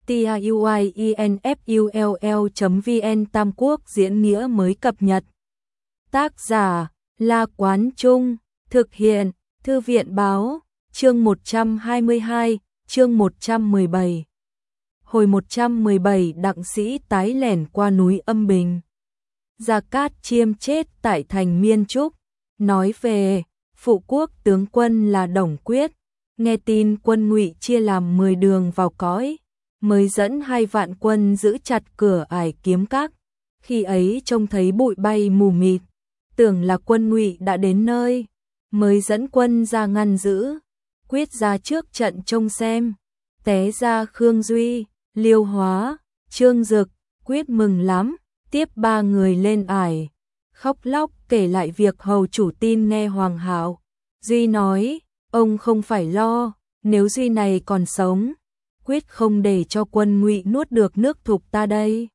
tiuinfull.vn Tam Quốc diễn nghĩa mới cập nhật. Tác giả La Quán Trung, thực hiện Thư viện Báo, chương 122, chương 117. Hồi 117 đặng sĩ tái lẻn qua núi Âm Bình. Gia Cát Chiêm chết tại thành Miên Trúc, nói về phụ quốc tướng quân là Đồng Quyết, nghe tin quân Ngụy chia làm 10 đường vào cõi, mới dẫn 2 vạn quân giữ chặt cửa ải Kiếm Các. Khi ấy trông thấy bụi bay mù mịt, tưởng là quân Ngụy đã đến nơi, mới dẫn quân ra ngăn giữ. Quyết ra trước trận trông xem, té ra Khương Duy, Liêu Hóa, Trương Dực. Quyết mừng lắm, tiếp 3 người lên ải, khóc lóc kể lại việc hầu chủ tin nghe Hoàng hạo. Duy nói, ông không phải lo, nếu Duy này còn sống, quyết không để cho quân Ngụy nuốt được nước Thục ta đây.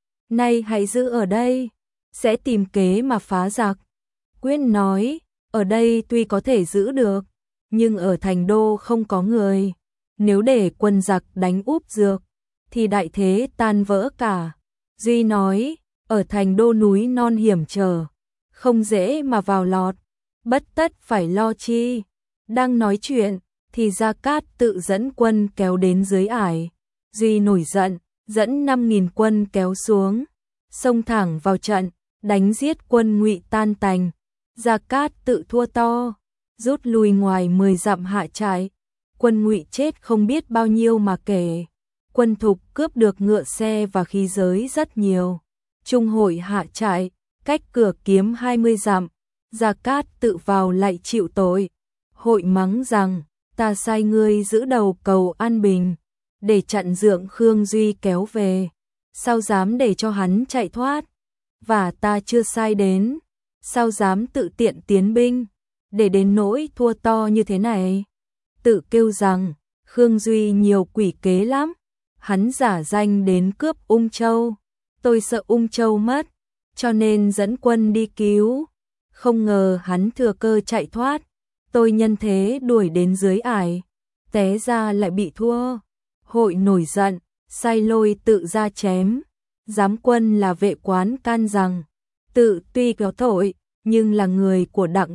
Nay hãy giữ ở đây, sẽ tìm kế mà phá giặc. Quyết nói, ở đây tuy có thể giữ được, nhưng ở thành đô không có người, nếu để quân giặc đánh úp dược, thì đại thế tan vỡ cả. Duy nói, ở thành đô núi non hiểm trở, không dễ mà vào lọt, bất tất phải lo chi. Đang nói chuyện, thì Gia Cát tự dẫn quân kéo đến dưới ải. Duy nổi giận, dẫn 5.000 quân kéo xuống, xông thẳng vào trận, đánh giết quân Ngụy tan tành. Gia Cát tự thua to, rút lui ngoài 10 dặm hạ trại. Quân Ngụy chết không biết bao nhiêu mà kể. Quân Thục cướp được ngựa xe và khí giới rất nhiều. Trung hội hạ trại, cách cửa Kiếm 20 dặm. Gia Cát tự vào lại chịu tội. Hội mắng rằng, ta sai ngươi giữ đầu cầu An Bình, để chặn dượng Khương Duy kéo về, sao dám để cho hắn chạy thoát? Và ta chưa sai đến, sao dám tự tiện tiến binh, để đến nỗi thua to như thế này? Tự kêu rằng, Khương Duy nhiều quỷ kế lắm, hắn giả danh đến cướp Ung Châu, tôi sợ Ung Châu mất, cho nên dẫn quân đi cứu, không ngờ hắn thừa cơ chạy thoát, tôi nhân thế đuổi đến dưới ải, té ra lại bị thua. Hội nổi giận, sai lôi tự ra chém. Giám quân là Vệ Quán can rằng, tự tuy có tội, nhưng là người của đặng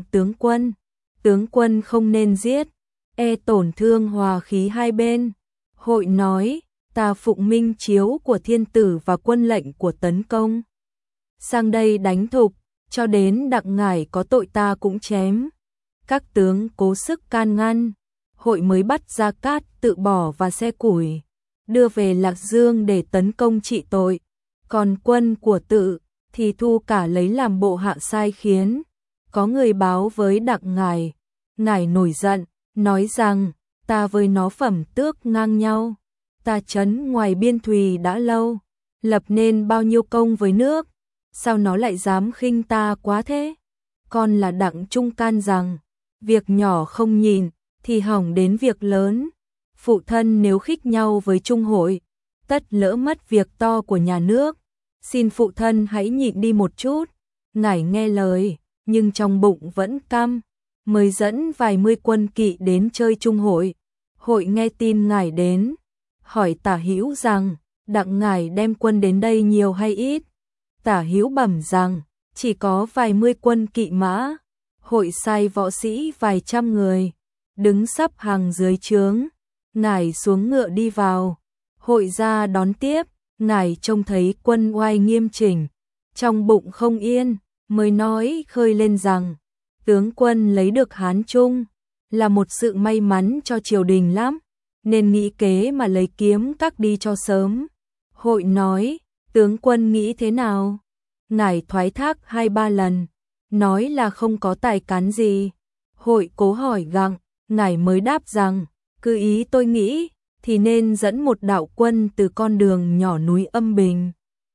tướng quân không nên giết, e tổn thương hòa khí hai bên. Hội nói, ta phụng minh chiếu của thiên tử và quân lệnh của tấn công, sang đây đánh Thục, cho đến đặng ngải có tội ta cũng chém. Các tướng cố sức can ngăn, hội mới bắt Gia Cát tự bỏ và xe củi, đưa về Lạc Dương để tấn công trị tội. Còn quân của tự thì thu cả lấy làm bộ hạ sai khiến. Có người báo với đặng ngải, ngải nổi giận, nói rằng, ta với nó phẩm tước ngang nhau, ta trấn ngoài biên thùy đã lâu, lập nên bao nhiêu công với nước, sao nó lại dám khinh ta quá thế? Còn là đặng trung can rằng, việc nhỏ không nhìn, thì hỏng đến việc lớn. Phụ thân nếu khích nhau với Trung hội, tất lỡ mất việc to của nhà nước. Xin phụ thân hãy nhịn đi một chút. Ngải nghe lời, nhưng trong bụng vẫn căm, mới dẫn vài mươi quân kỵ đến chơi Trung hội. Hội nghe tin ngải đến, hỏi Tả Hữu rằng, đặng ngải đem quân đến đây nhiều hay ít? Tả Hữu bẩm rằng, chỉ có vài mươi quân kỵ mã. Hội sai võ sĩ vài trăm người, đứng sắp hàng dưới trướng. Ngải xuống ngựa đi vào, hội ra đón tiếp. Ngải trông thấy quân oai nghiêm chỉnh, trong bụng không yên, mới nói khơi lên rằng, tướng quân lấy được Hán Trung, là một sự may mắn cho triều đình lắm, nên nghĩ kế mà lấy Kiếm Các đi cho sớm. Hội nói, tướng quân nghĩ thế nào? Ngải thoái thác 2-3 lần, nói là không có tài cán gì. Hội cố hỏi gặng, ngải mới đáp rằng, cứ ý tôi nghĩ, thì nên dẫn một đạo quân từ con đường nhỏ núi Âm Bình,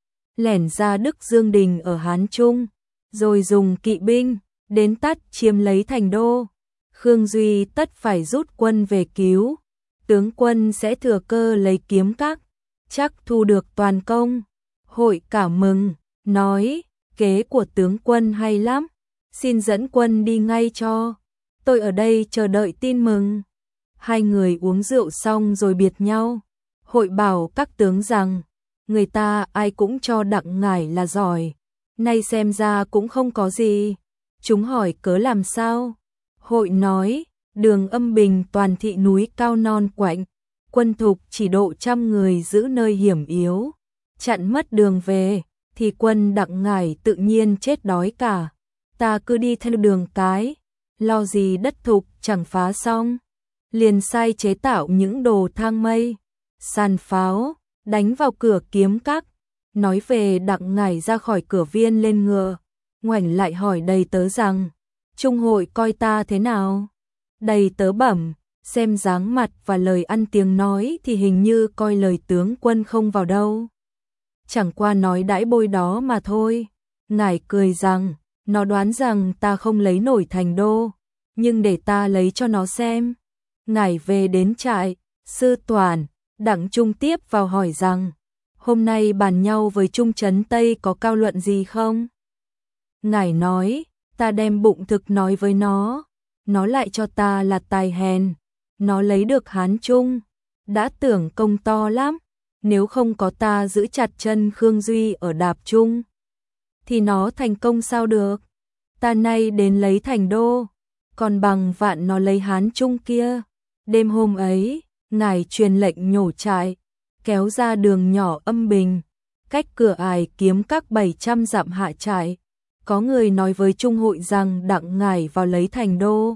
lẻn ra Đức Dương Đình ở Hán Trung, rồi dùng kỵ binh, đến tắt chiếm lấy thành đô. Khương Duy tất phải rút quân về cứu, tướng quân sẽ thừa cơ lấy Kiếm Các, chắc thu được toàn công. Hội cảm mừng, nói, kế của tướng quân hay lắm, xin dẫn quân đi ngay cho, tôi ở đây chờ đợi tin mừng. Hai người uống rượu xong rồi biệt nhau. Hội bảo các tướng rằng, người ta ai cũng cho Đặng ngải là giỏi, nay xem ra cũng không có gì. Chúng hỏi cớ làm sao? Hội nói, đường Âm Bình toàn thị núi cao non quạnh, quân thục chỉ độ 100 người giữ nơi hiểm yếu, chặn mất đường về, thì quân Đặng ngải tự nhiên chết đói cả. Ta cứ đi theo đường cái, lo gì đất thục chẳng phá xong. Liền sai chế tạo những đồ thang mây, sàn pháo, đánh vào cửa Kiếm Các. Nói về Đặng ngải ra khỏi cửa viên lên ngựa, ngoảnh lại hỏi đầy tớ rằng, Trung hội coi ta thế nào? Đầy tớ bẩm, xem dáng mặt và lời ăn tiếng nói thì hình như coi lời tướng quân không vào đâu. Chẳng qua nói đãi bôi đó mà thôi. Ngải cười rằng, nó đoán rằng ta không lấy nổi thành đô, nhưng để ta lấy cho nó xem. Ngải về đến trại, sư toàn, Đặng Trung tiếp vào hỏi rằng, hôm nay bàn nhau với Trung Trấn Tây có cao luận gì không? Ngải nói, ta đem bụng thực nói với nó lại cho ta là tài hèn, nó lấy được Hán Trung, đã tưởng công to lắm, nếu không có ta giữ chặt chân Khương Duy ở Đạp Trung, thì nó thành công sao được, ta nay đến lấy thành đô, còn bằng vạn nó lấy Hán Trung kia. Đêm hôm ấy, Ngải truyền lệnh nhổ trại, kéo ra đường nhỏ Âm Bình, cách cửa ải Kiếm Các 700 dặm hạ trại. Có người nói với Trung hội rằng Đặng ngải vào lấy thành đô.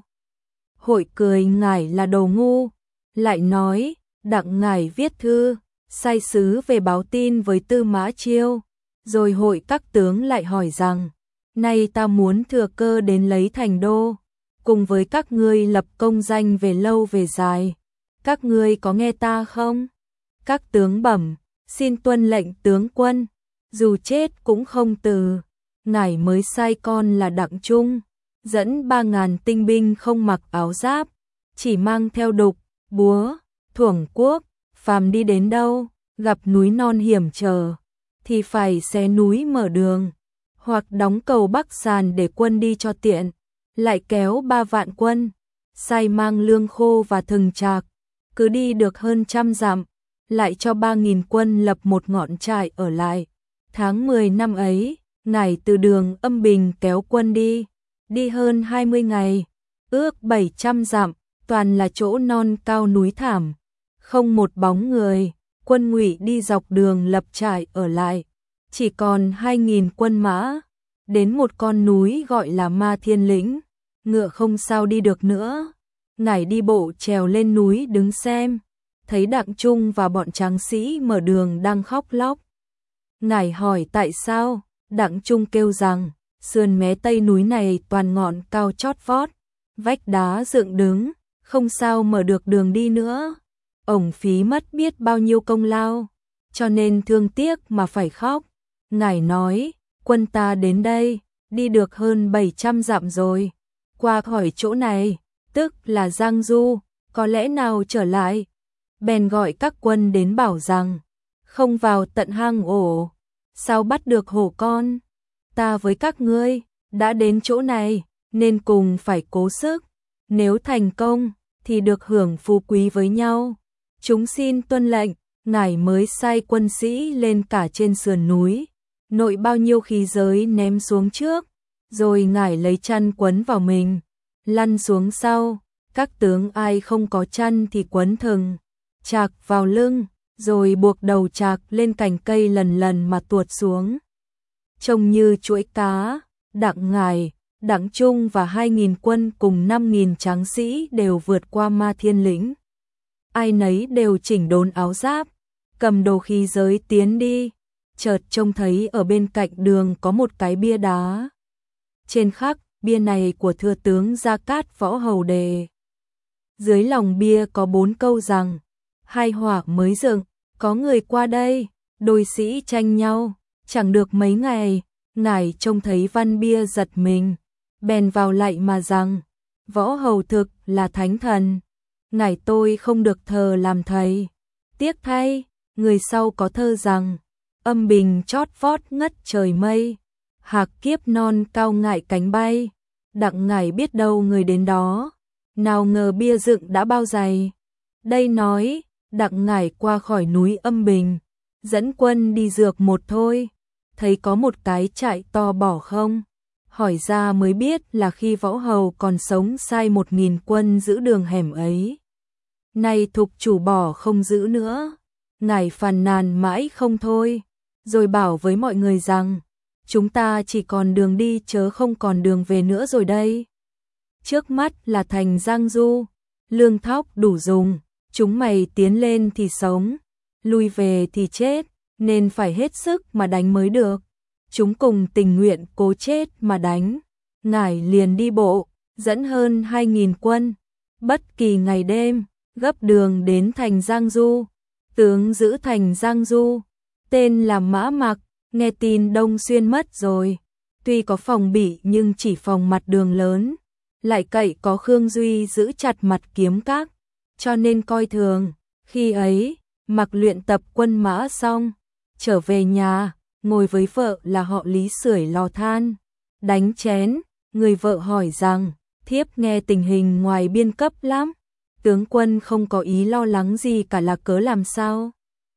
Hội cười ngải là đồ ngu, lại nói, Đặng ngải viết thư, sai sứ về báo tin với Tư Mã Chiêu. Rồi hội các tướng lại hỏi rằng, nay ta muốn thừa cơ đến lấy thành đô, cùng với các ngươi lập công danh về lâu về dài. Các ngươi có nghe ta không? Các tướng bẩm, xin tuân lệnh tướng quân, dù chết cũng không từ. Ngải mới sai con là Đặng Trung, dẫn 3.000 tinh binh không mặc áo giáp, chỉ mang theo đục, búa, thuổng cuốc, phàm đi đến đâu, gặp núi non hiểm trở, thì phải xé núi mở đường, hoặc đóng cầu Bắc Sàn để quân đi cho tiện, lại kéo 3 vạn quân, sai mang lương khô và thừng trạc, cứ đi được hơn 100 dặm, lại cho 3.000 quân lập một ngọn trại ở lại. Tháng 10 năm ấy, Ngải từ đường Âm Bình kéo quân đi hơn 20 ngày, ước 700 dặm, toàn là chỗ non cao núi thảm, không một bóng người. Quân Ngụy đi dọc đường lập trại ở lại, chỉ còn 2.000 quân mã, đến một con núi gọi là Ma Thiên Lĩnh, ngựa không sao đi được nữa. Ngải đi bộ trèo lên núi đứng xem, thấy Đặng Trung và bọn tráng sĩ mở đường đang khóc lóc. Ngải hỏi tại sao? Đặng Trung kêu rằng, sườn mé tây núi này toàn ngọn cao chót vót, vách đá dựng đứng, không sao mở được đường đi nữa. Ổng phí mất biết bao nhiêu công lao, cho nên thương tiếc mà phải khóc. Ngải nói, quân ta đến đây, đi được hơn 700 dặm rồi, qua khỏi chỗ này, tức là Giang Du, có lẽ nào trở lại. Bèn gọi các quân đến bảo rằng, không vào tận hang ổ, sao bắt được hổ con? Ta với các ngươi, đã đến chỗ này, nên cùng phải cố sức, nếu thành công, thì được hưởng phú quý với nhau. Chúng xin tuân lệnh. Ngải mới sai quân sĩ lên cả trên sườn núi, nội bao nhiêu khí giới ném xuống trước, rồi Ngải lấy chăn quấn vào mình, lăn xuống sau. Các tướng ai không có chăn thì quấn thừng chạc vào lưng, rồi buộc đầu chạc lên cành cây lần lần mà tuột xuống. Trông như chuỗi cá. Đặng Ngải, Đặng Trung và 2.000 quân cùng 5.000 tráng sĩ đều vượt qua Ma Thiên Lĩnh. Ai nấy đều chỉnh đốn áo giáp, cầm đồ khí giới tiến đi. Chợt trông thấy ở bên cạnh đường có một cái bia đá. Trên khắc bia này của thừa tướng Gia Cát Võ Hầu Đề. Dưới lòng bia có 4 câu rằng, hai hỏa mới dựng, có người qua đây, đôi sĩ tranh nhau, chẳng được mấy ngày. Ngải trông thấy văn bia giật mình, bèn vào lạy mà rằng, Võ Hầu thực là thánh thần, Ngải tôi không được thờ làm thầy. Tiếc thay, người sau có thơ rằng, Âm Bình chót vót ngất trời mây, hạc kiếp non cao ngại cánh bay. Đặng Ngải biết đâu người đến đó, nào ngờ bia dựng đã bao dày. Đây nói, Đặng Ngải qua khỏi núi Âm Bình, dẫn quân đi dược một thôi, thấy có một cái trại to bỏ không, hỏi ra mới biết là khi Võ Hầu còn sống sai 1000 quân giữ đường hẻm ấy. Nay thục chủ bỏ không giữ nữa, Ngải phàn nàn mãi không thôi, rồi bảo với mọi người rằng, chúng ta chỉ còn đường đi chớ không còn đường về nữa rồi đây. Trước mắt là thành Giang Du, lương thóc đủ dùng, chúng mày tiến lên thì sống, lui về thì chết, nên phải hết sức mà đánh mới được. Chúng cùng tình nguyện cố chết mà đánh. Ngải liền đi bộ, dẫn hơn 2000 quân, bất kỳ ngày đêm, gấp đường đến thành Giang Du. Tướng giữ thành Giang Du, tên là Mã Mặc, nghe tin Đông Xuyên mất rồi, tuy có phòng bị nhưng chỉ phòng mặt đường lớn, lại cậy có Khương Duy giữ chặt mặt Kiếm Các, cho nên coi thường. Khi ấy, Mặc luyện tập quân mã xong, trở về nhà, ngồi với vợ là họ Lý sưởi lò than, đánh chén. Người vợ hỏi rằng, thiếp nghe tình hình ngoài biên cấp lắm, tướng quân không có ý lo lắng gì cả là cớ làm sao?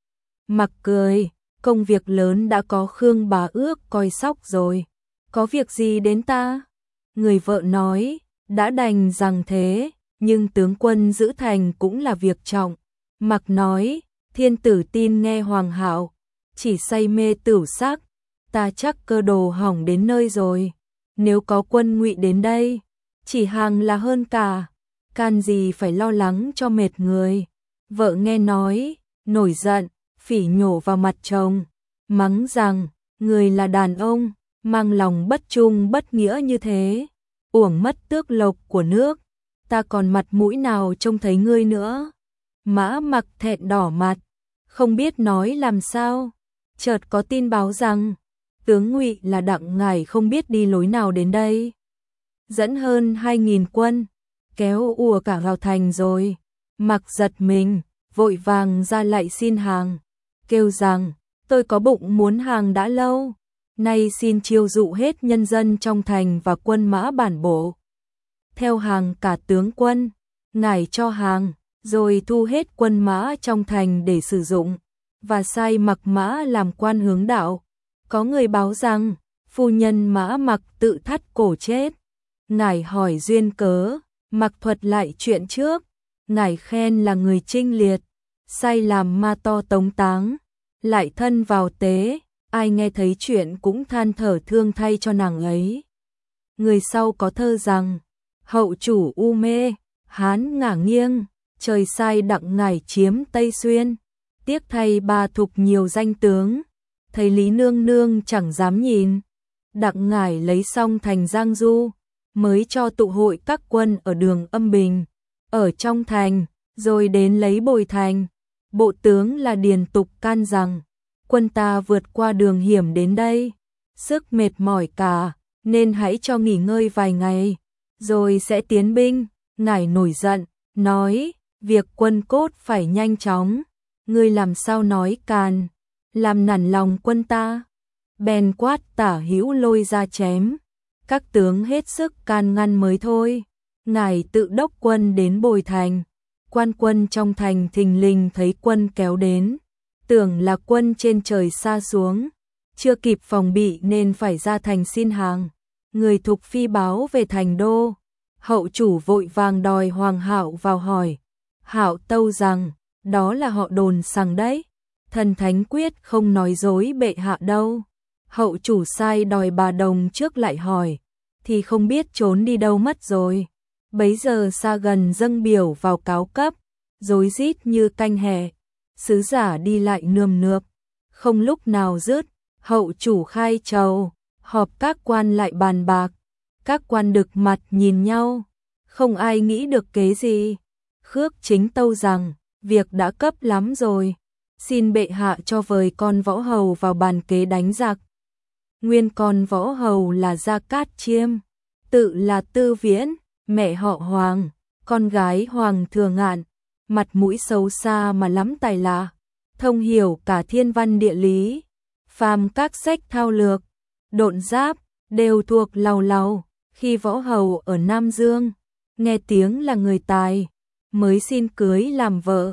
Mặc cười, công việc lớn đã có Khương bà ước coi sóc rồi, có việc gì đến ta? Người vợ nói, đã đành rằng thế, nhưng tướng quân giữ thành cũng là việc trọng. Mặc nói, thiên tử tin nghe hoàng hạo, chỉ say mê tửu sắc, ta chắc cơ đồ hỏng đến nơi rồi. Nếu có quân Ngụy đến đây, chỉ hàng là hơn cả, can gì phải lo lắng cho mệt người. Vợ nghe nói, nổi giận, phỉ nhổ vào mặt chồng, mắng rằng, người là đàn ông, mang lòng bất trung bất nghĩa như thế, uổng mất tước lộc của nước, ta còn mặt mũi nào trông thấy ngươi nữa. Mã Mặc thẹn đỏ mặt, không biết nói làm sao, chợt có tin báo rằng, tướng Ngụy là Đặng Ngải không biết đi lối nào đến đây. Dẫn hơn 2000 quân, kéo ùa cả vào thành rồi. Mặc giật mình, vội vàng ra lại xin hàng, kêu rằng, tôi có bụng muốn hàng đã lâu, nay xin chiêu dụ hết nhân dân trong thành và quân mã bản bộ. Theo hàng cả tướng quân, Ngải cho hàng, rồi thu hết quân mã trong thành để sử dụng, và sai Mặc Mã làm quan hướng đạo. Có người báo rằng, phu nhân Mã Mặc tự thắt cổ chết. Ngải hỏi duyên cớ, Mặc thuật lại chuyện trước. Ngải khen là người trinh liệt, sai làm ma to tống táng, lại thân vào tế, ai nghe thấy chuyện cũng than thở thương thay cho nàng ấy. Người sau có thơ rằng, hậu chủ u mê, Hán ngả nghiêng, trời sai Đặng Ngải chiếm Tây Xuyên, tiếc thay bà thục nhiều danh tướng, thấy Lý Nương Nương chẳng dám nhìn. Đặng Ngải lấy xong thành Giang Du, mới cho tụ hội các quân ở đường Âm Bình, ở trong thành, rồi đến lấy Bồi Thành. Bộ tướng là Điền Tục can rằng, quân ta vượt qua đường hiểm đến đây, sức mệt mỏi cả, nên hãy cho nghỉ ngơi vài ngày, rồi sẽ tiến binh. Ngải nổi giận, nói, việc quân cốt phải nhanh chóng, ngươi làm sao nói càn, làm nản lòng quân ta. Bèn quát Tả Hữu lôi ra chém, các tướng hết sức can ngăn mới thôi. Ngải tự đốc quân đến Bồi Thành, quan quân trong thành thình lình thấy quân kéo đến, tưởng là quân trên trời sa xuống, chưa kịp phòng bị nên phải ra thành xin hàng. Người thục phi báo về thành đô, hậu chủ vội vàng đòi Hoàng Hạo vào hỏi. Hạo tâu rằng, đó là họ đồn sằng đấy, thần thánh quyết không nói dối bệ hạ đâu. Hậu chủ sai đòi bà Đồng trước lại hỏi, thì không biết trốn đi đâu mất rồi. Bấy giờ xa gần dâng biểu vào cáo cấp, rối rít như canh hè, sứ giả đi lại nườm nượp, không lúc nào dứt. Hậu chủ khai trầu, họp các quan lại bàn bạc, các quan đực mặt nhìn nhau, không ai nghĩ được kế gì. Khước Chính tâu rằng, việc đã cấp lắm rồi, xin bệ hạ cho vời con Võ Hầu vào bàn kế đánh giặc. Nguyên con Võ Hầu là Gia Cát Chiêm, tự là Tư Viễn, mẹ họ Hoàng, con gái Hoàng Thừa Ngạn, mặt mũi xấu xa mà lắm tài lạ, thông hiểu cả thiên văn địa lý, phàm các sách thao lược, độn giáp, đều thuộc lầu lầu. Khi Võ Hầu ở Nam Dương, nghe tiếng là người tài, mới xin cưới làm vợ.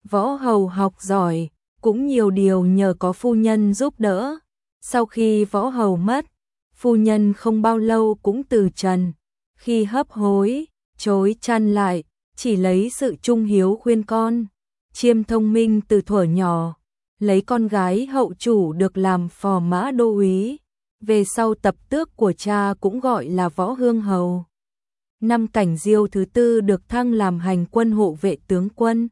Võ Hầu học giỏi, cũng nhiều điều nhờ có phu nhân giúp đỡ. Sau khi Võ Hầu mất, phu nhân không bao lâu cũng từ trần. Khi hấp hối, chối chăn lại, chỉ lấy sự trung hiếu khuyên con. Chiêm thông minh từ thuở nhỏ, lấy con gái hậu chủ được làm phò mã đô úy. Về sau tập tước của cha cũng gọi là Võ Hương Hầu. Năm Cảnh Diêu thứ tư được thăng làm hành quân hộ vệ tướng quân.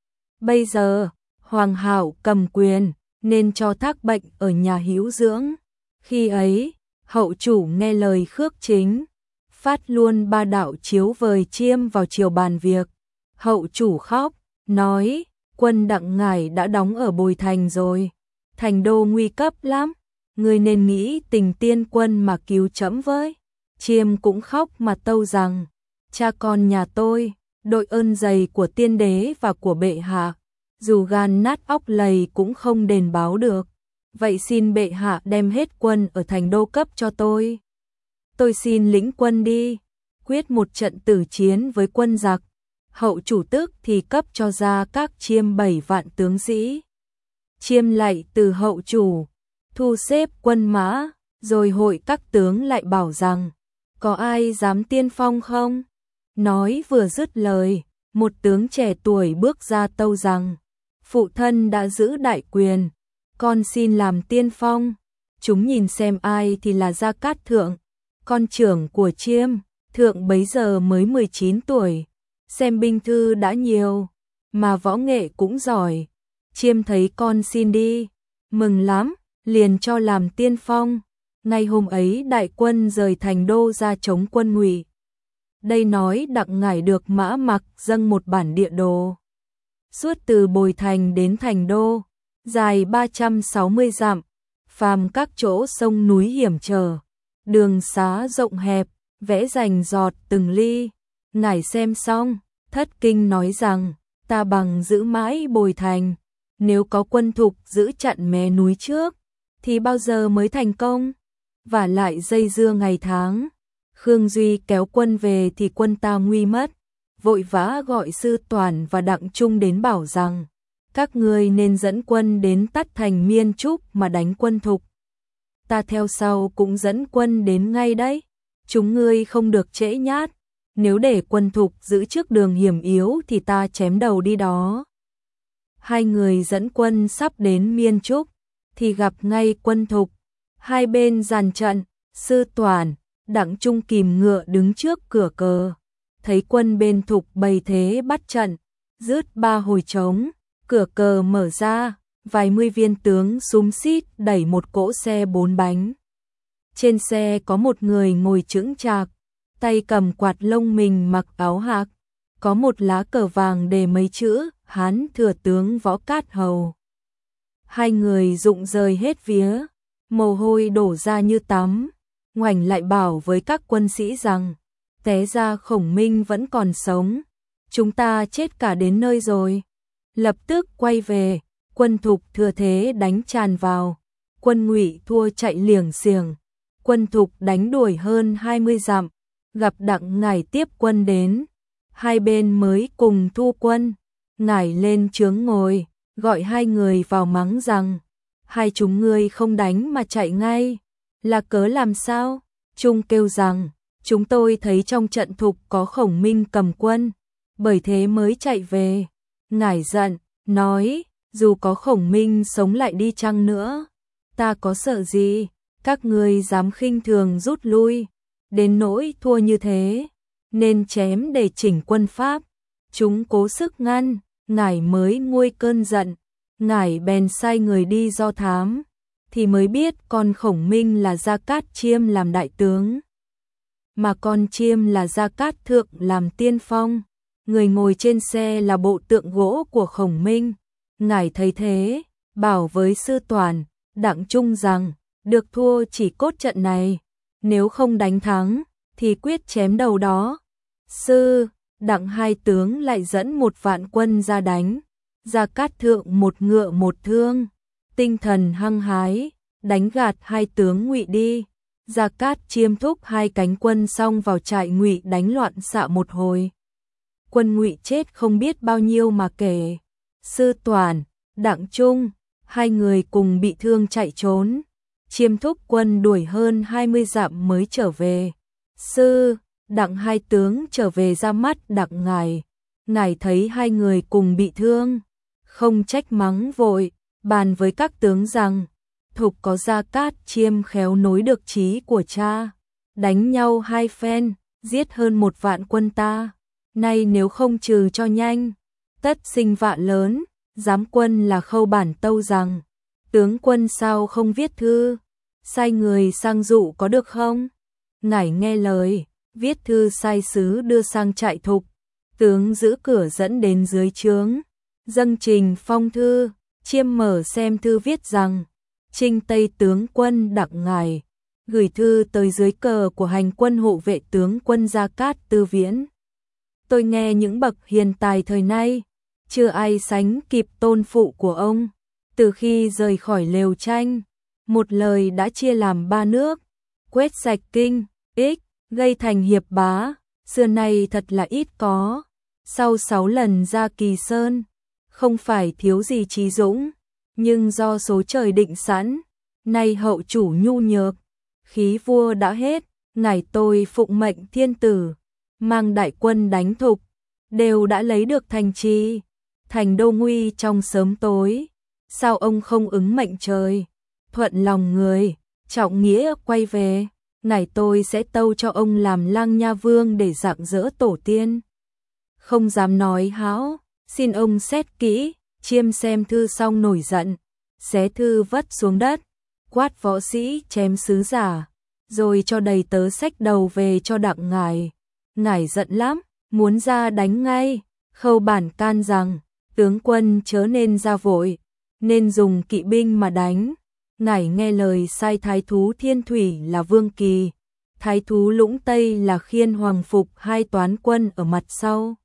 Bây giờ, Hoàng hậu cầm quyền, nên cho thác bệnh ở nhà hữu dưỡng. Khi ấy, hậu chủ nghe lời Khước Chính, phát luôn 3 đạo chiếu vời Chiêm vào triều bàn việc. Hậu chủ khóc, nói, quân Đặng ngài đã đóng ở Bồi Thành rồi. Thành đô nguy cấp lắm, người nên nghĩ tình tiên quân mà cứu trẫm với. Chiêm cũng khóc mà tâu rằng, cha con nhà tôi, đội ơn dày của tiên đế và của bệ hạ, dù gan nát óc lầy cũng không đền báo được. Vậy xin bệ hạ đem hết quân ở thành đô cấp cho tôi. Tôi xin lĩnh quân đi, quyết một trận tử chiến với quân giặc. Hậu chủ tức thì cấp cho ra các Chiêm 7 vạn tướng sĩ. Chiêm lạy từ hậu chủ, thu xếp quân mã, rồi hội các tướng lại bảo rằng, có ai dám tiên phong không? Nói vừa dứt lời, một tướng trẻ tuổi bước ra tâu rằng, phụ thân đã giữ đại quyền, con xin làm tiên phong. Chúng nhìn xem ai thì là Gia Cát Thượng, con trưởng của Chiêm. Thượng bấy giờ mới 19 tuổi, xem binh thư đã nhiều, mà võ nghệ cũng giỏi. Chiêm thấy con xin đi, mừng lắm, liền cho làm tiên phong. Ngay hôm ấy đại quân rời thành đô ra chống quân Ngụy. Đây nói Đặng ngải được Mã Mặc dâng một bản địa đồ. Suốt từ Bồi Thành đến thành đô, dài 360 dặm, phàm các chỗ sông núi hiểm trở, đường xá rộng hẹp, vẽ rành giọt từng ly. Ngải xem xong, thất kinh nói rằng, ta bằng giữ mãi Bồi Thành, nếu có quân thục giữ chặn mé núi trước, thì bao giờ mới thành công? Và lại dây dưa ngày tháng, Khương Duy kéo quân về thì quân ta nguy mất. Vội vã gọi Sư Toản và Đặng Trung đến bảo rằng, các ngươi nên dẫn quân đến Tắt Thành Miên Trúc mà đánh quân thục. Ta theo sau cũng dẫn quân đến ngay đấy. Chúng ngươi không được trễ nhát, nếu để quân thục giữ trước đường hiểm yếu thì ta chém đầu đi đó. Hai người dẫn quân sắp đến Miên Trúc, thì gặp ngay quân thục. Hai bên dàn trận, Sư Toản, Đặng Trung kìm ngựa đứng trước cửa cờ. Thấy quân bên thục bày thế bắt trận, rứt 3 hồi trống, cửa cờ mở ra, vài mươi viên tướng xúm xít đẩy một cỗ xe 4 bánh. Trên xe có một người ngồi chững chạc, tay cầm quạt lông mình mặc áo hạc, có một lá cờ vàng đề mấy chữ Hán thừa tướng Võ Cát Hầu. Hai người rụng rời hết vía, mồ hôi đổ ra như tắm, ngoảnh lại bảo với các quân sĩ rằng, té ra Khổng Minh vẫn còn sống, chúng ta chết cả đến nơi rồi. Lập tức quay về, quân thục thừa thế đánh tràn vào, quân Ngụy thua chạy liềng xiềng, quân thục đánh đuổi hơn 20 dặm, gặp Đặng ngải tiếp quân đến, hai bên mới cùng thu quân. Ngải lên chướng ngồi, gọi hai người vào mắng rằng, hai chúng ngươi không đánh mà chạy ngay, là cớ làm sao? Trung kêu rằng, chúng tôi thấy trong trận thục có Khổng Minh cầm quân, bởi thế mới chạy về. Ngải giận, nói, dù có Khổng Minh sống lại đi chăng nữa, ta có sợ gì, các ngươi dám khinh thường rút lui, đến nỗi thua như thế, nên chém để chỉnh quân Pháp. Chúng cố sức ngăn, Ngải mới nguôi cơn giận, Ngải bèn sai người đi do thám, thì mới biết con Khổng Minh là Gia Cát Chiêm làm đại tướng, mà con Chiêm là Gia Cát Thượng làm tiên phong. Người ngồi trên xe là bộ tượng gỗ của Khổng Minh. Ngải thấy thế, bảo với Sư Toản, Đặng Trung rằng, được thua chỉ cốt trận này, nếu không đánh thắng, thì quyết chém đầu đó. Sư, Đặng hai tướng lại dẫn 1 vạn quân ra đánh, Gia Cát Thượng một ngựa một thương, tinh thần hăng hái, đánh gạt hai tướng Ngụy đi. Gia Cát Chiêm thúc hai cánh quân xong vào trại Ngụy đánh loạn xạ một hồi. Quân Ngụy chết không biết bao nhiêu mà kể. Sư Toản, Đặng Trung, hai người cùng bị thương chạy trốn. Chiêm thúc quân đuổi hơn 20 dặm mới trở về. Sư, Đặng hai tướng trở về ra mắt Đặng ngài. Ngài thấy hai người cùng bị thương, không trách mắng vội, bàn với các tướng rằng, Thục có Gia Cát Chiêm khéo nối được chí của cha, đánh nhau hai phen, giết hơn 1 vạn quân ta, nay nếu không trừ cho nhanh, tất sinh vạn lớn. Giám quân là Khâu Bản tâu rằng, tướng quân sao không viết thư, sai người sang dụ có được không? Ngài nghe lời, viết thư sai sứ đưa sang trại Thục, tướng giữ cửa dẫn đến dưới trướng, dâng trình phong thư. Chiêm mở xem thư viết rằng, Trinh Tây tướng quân Đặng ngài, gửi thư tới dưới cờ của hành quân hộ vệ tướng quân Gia Cát Tư Viễn. Tôi nghe những bậc hiền tài thời nay, chưa ai sánh kịp tôn phụ của ông. Từ khi rời khỏi lều tranh, một lời đã chia làm 3 nước, quét sạch kinh, ích, gây thành hiệp bá, xưa nay thật là ít có. Sau 6 lần ra Kỳ Sơn, không phải thiếu gì trí dũng, nhưng do số trời định sẵn, nay hậu chủ nhu nhược, khí vua đã hết, ngài tôi phụng mệnh thiên tử, mang đại quân đánh Thục, đều đã lấy được thành trì, thành đô nguy trong sớm tối. Sao ông không ứng mệnh trời, thuận lòng người, trọng nghĩa quay về, ngài tôi sẽ tâu cho ông làm Lang Nha Vương để rạng rỡ tổ tiên. Không dám nói hão, xin ông xét kỹ. Chiêm xem thư xong nổi giận, xé thư vất xuống đất, quát võ sĩ chém sứ giả, rồi cho đầy tớ xách đầu về cho Đặng ngài. Ngài giận lắm, muốn ra đánh ngay. Khâu Bản can rằng, tướng quân chớ nên ra vội, nên dùng kỵ binh mà đánh. Ngài nghe lời sai thái thú Thiên Thủy là Vương Kỳ, thái thú Lũng Tây là Khiên Hoàng Phục hai toán quân ở mặt sau,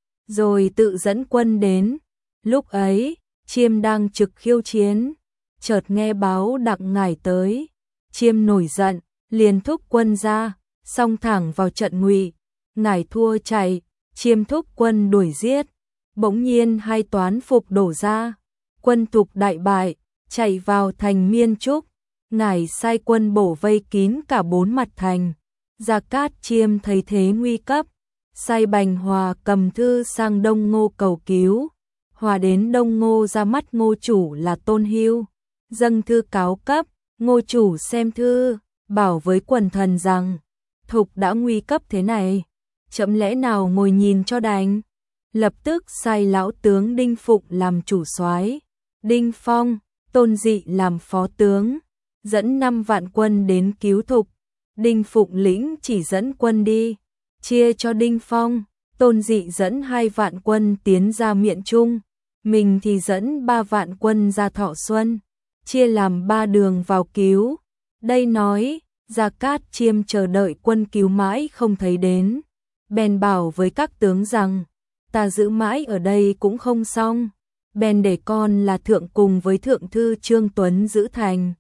rồi tự dẫn quân đến. Lúc ấy, Chiêm đang trực khiêu chiến, chợt nghe báo Đặng ngài tới. Chiêm nổi giận, liền thúc quân ra, xông thẳng vào trận Ngụy. Ngài thua chạy, Chiêm thúc quân đuổi giết. Bỗng nhiên hai toán Phục đổ ra, quân Thục đại bại, chạy vào thành Miên Trúc. Ngài sai quân bổ vây kín cả 4 mặt thành. Gia Cát Chiêm thấy thế nguy cấp, sai Bành Hòa cầm thư sang Đông Ngô cầu cứu. Hòa đến Đông Ngô ra mắt Ngô chủ là Tôn Hưu, dâng thư cáo cấp. Ngô chủ xem thư, bảo với quần thần rằng, Thục đã nguy cấp thế này, chậm lẽ nào ngồi nhìn cho đành. Lập tức sai lão tướng Đinh Phụng làm chủ soái, Đinh Phong, Tôn Dị làm phó tướng, dẫn 5 vạn quân đến cứu Thục. Đinh Phụng lĩnh chỉ dẫn quân đi, chia cho Đinh Phong, Tôn Dị dẫn 2 vạn quân tiến ra Miện Trung, mình thì dẫn 3 vạn quân ra Thọ Xuân, chia làm 3 đường vào cứu. Đây nói, Gia Cát Chiêm chờ đợi quân cứu mãi không thấy đến, bèn bảo với các tướng rằng, ta giữ mãi ở đây cũng không xong, bèn để con là thượng cùng với thượng thư Trương Tuấn giữ thành.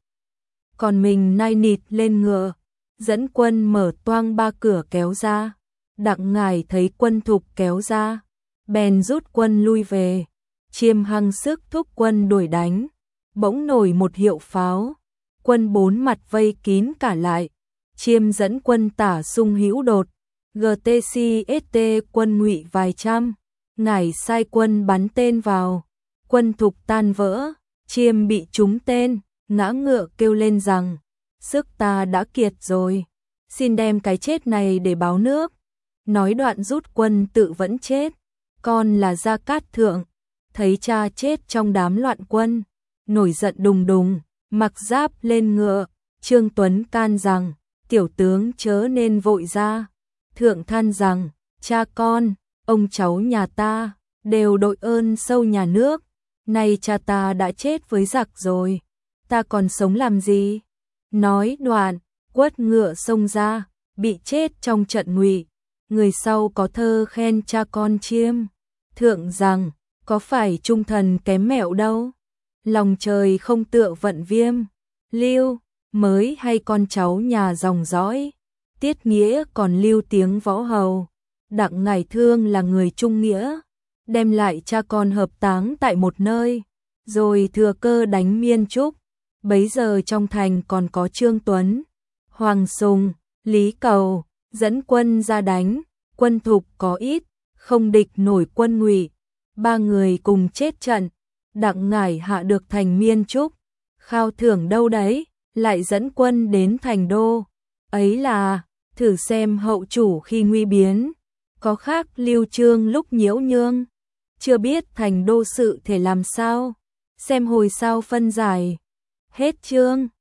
Còn mình nai nịt lên ngựa, dẫn quân mở toang 3 cửa kéo ra. Đặng ngài thấy quân Thục kéo ra, bèn rút quân lui về. Chiêm hăng sức thúc quân đuổi đánh, bỗng nổi một hiệu pháo, quân 4 mặt vây kín cả lại. Chiêm dẫn quân tả xung hữu đột, GTCST quân Ngụy vài trăm, ngài sai quân bắn tên vào, quân Thục tan vỡ. Chiêm bị trúng tên, ngã ngựa kêu lên rằng, sức ta đã kiệt rồi, xin đem cái chết này để báo nước. Nói đoạn rút quân tự vẫn chết. Con là Gia Cát Thượng, thấy cha chết trong đám loạn quân, nổi giận đùng đùng, mặc giáp lên ngựa. Trương Tuấn can rằng, tiểu tướng chớ nên vội ra. Thượng than rằng, cha con, ông cháu nhà ta, đều đội ơn sâu nhà nước, nay cha ta đã chết với giặc rồi, ta còn sống làm gì? Nói đoạn, quất ngựa xông ra, bị chết trong trận Ngụy. Người sau có thơ khen cha con Chiêm, thượng rằng, có phải trung thần kém mẹo đâu, lòng trời không tựa vận Viêm, Lưu, mới hay con cháu nhà dòng dõi, tiết nghĩa còn lưu tiếng võ hầu. Đặng ngài thương là người trung nghĩa, đem lại cha con hợp táng tại một nơi, rồi thừa cơ đánh Miên Trúc. Bấy giờ trong thành còn có Trương Tuấn, Hoàng Sùng, Lý Cầu, dẫn quân ra đánh, quân Thục có ít, không địch nổi quân Ngụy, ba người cùng chết trận. Đặng Ngải hạ được thành Miên Trúc, khao thưởng đâu đấy, lại dẫn quân đến thành đô. Ấy là, thử xem hậu chủ khi nguy biến, có khác Lưu Chương lúc nhiễu nhương, chưa biết thành đô sự thể làm sao, xem hồi sau phân giải. Hết chương.